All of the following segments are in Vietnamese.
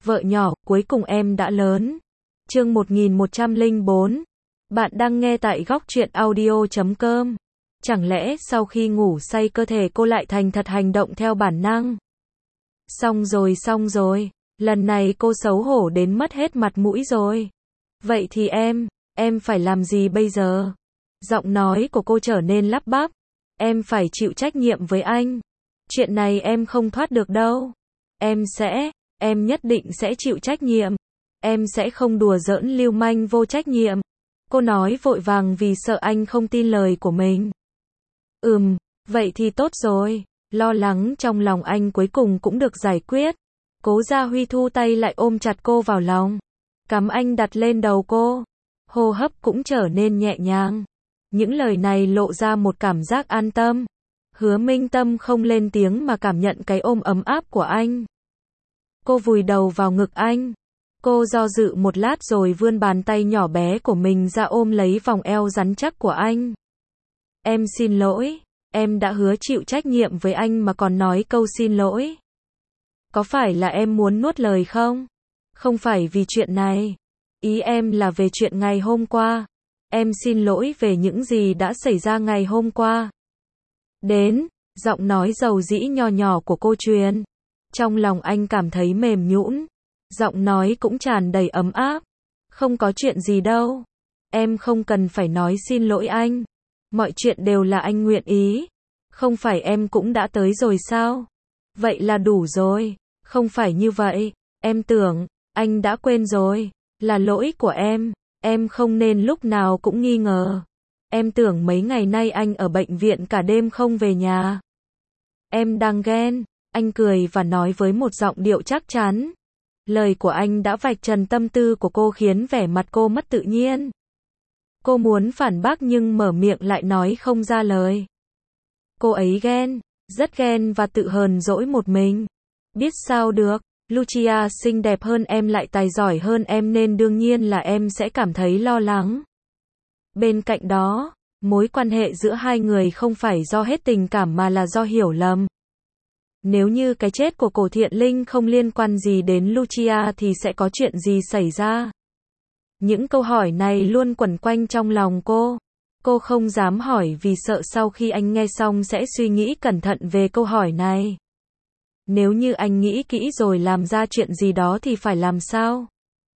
Vợ nhỏ, cuối cùng em đã lớn. Chương 1104. Bạn đang nghe tại góc truyện audio.com. Chẳng lẽ sau khi ngủ say cơ thể cô lại thành thật hành động theo bản năng? Xong rồi. Lần này cô xấu hổ đến mất hết mặt mũi rồi. Vậy thì em phải làm gì bây giờ? Giọng nói của cô trở nên lắp bắp. Em phải chịu trách nhiệm với anh. Chuyện này em không thoát được đâu. Em nhất định sẽ chịu trách nhiệm. Em sẽ không đùa giỡn lưu manh vô trách nhiệm. Cô nói vội vàng vì sợ anh không tin lời của mình. Vậy thì tốt rồi. Lo lắng trong lòng anh cuối cùng cũng được giải quyết. Cố Gia Huy thu tay lại ôm chặt cô vào lòng. Cằm anh đặt lên đầu cô. Hô hấp cũng trở nên nhẹ nhàng. Những lời này lộ ra một cảm giác an tâm. Hứa Minh Tâm không lên tiếng mà cảm nhận cái ôm ấm áp của anh. Cô vùi đầu vào ngực anh. Cô do dự một lát rồi vươn bàn tay nhỏ bé của mình ra ôm lấy vòng eo rắn chắc của anh. Em xin lỗi, em đã hứa chịu trách nhiệm với anh mà còn nói câu xin lỗi. Có phải là em muốn nuốt lời không? Không phải vì chuyện này. Ý em là về chuyện ngày hôm qua. Em xin lỗi về những gì đã xảy ra ngày hôm qua. Giọng nói dầu dĩ nho nhỏ của cô truyền. Trong lòng anh cảm thấy mềm nhũn. Giọng nói cũng tràn đầy ấm áp. Không có chuyện gì đâu. Em không cần phải nói xin lỗi anh. Mọi chuyện đều là anh nguyện ý. Không phải em cũng đã tới rồi sao? Vậy là đủ rồi. Không phải như vậy. Em tưởng, anh đã quên rồi. Là lỗi của em không nên lúc nào cũng nghi ngờ. Em tưởng mấy ngày nay anh ở bệnh viện cả đêm không về nhà. Em đang ghen. Anh cười và nói với một giọng điệu chắc chắn. Lời của anh đã vạch trần tâm tư của cô khiến vẻ mặt cô mất tự nhiên. Cô muốn phản bác nhưng mở miệng lại nói không ra lời. Cô ấy ghen, rất ghen và tự hờn dỗi một mình. Biết sao được, Lucia xinh đẹp hơn em lại tài giỏi hơn em nên đương nhiên là em sẽ cảm thấy lo lắng. Bên cạnh đó, mối quan hệ giữa hai người không phải do hết tình cảm mà là do hiểu lầm. Nếu như cái chết của Cổ Thiện Linh không liên quan gì đến Lucia thì sẽ có chuyện gì xảy ra? Những câu hỏi này luôn quẩn quanh trong lòng cô. Cô không dám hỏi vì sợ sau khi anh nghe xong sẽ suy nghĩ cẩn thận về câu hỏi này. Nếu như anh nghĩ kỹ rồi làm ra chuyện gì đó thì phải làm sao?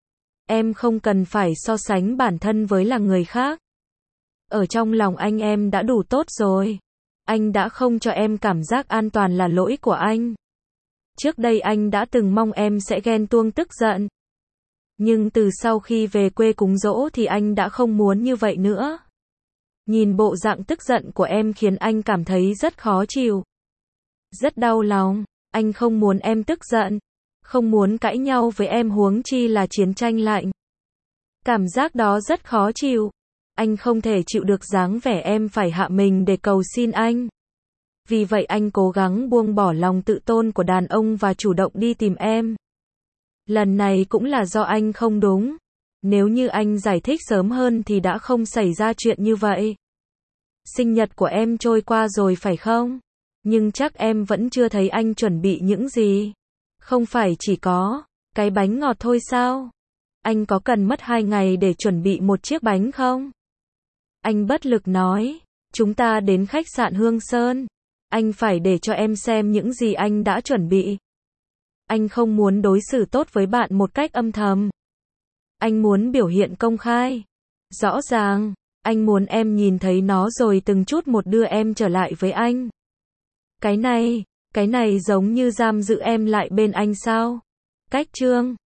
Em không cần phải so sánh bản thân với là người khác. Ở trong lòng anh em đã đủ tốt rồi. Anh đã không cho em cảm giác an toàn là lỗi của anh. Trước đây anh đã từng mong em sẽ ghen tuông tức giận. Nhưng từ sau khi về quê cúng giỗ thì anh đã không muốn như vậy nữa. Nhìn bộ dạng tức giận của em khiến anh cảm thấy rất khó chịu. Rất đau lòng, anh không muốn em tức giận. Không muốn cãi nhau với em huống chi là chiến tranh lạnh. Cảm giác đó rất khó chịu. Anh không thể chịu được dáng vẻ em phải hạ mình để cầu xin anh. Vì vậy anh cố gắng buông bỏ lòng tự tôn của đàn ông và chủ động đi tìm em. Lần này cũng là do anh không đúng. Nếu như anh giải thích sớm hơn thì đã không xảy ra chuyện như vậy. Sinh nhật của em trôi qua rồi phải không? Nhưng chắc em vẫn chưa thấy anh chuẩn bị những gì. Không phải chỉ có cái bánh ngọt thôi sao? Anh có cần mất 2 ngày để chuẩn bị một chiếc bánh không? Anh bất lực nói, chúng ta đến khách sạn Hương Sơn. Anh phải để cho em xem những gì anh đã chuẩn bị. Anh không muốn đối xử tốt với bạn một cách âm thầm. Anh muốn biểu hiện công khai. Rõ ràng, anh muốn em nhìn thấy nó rồi từng chút một đưa em trở lại với anh. Cái này giống như giam giữ em lại bên anh sao? Cách chương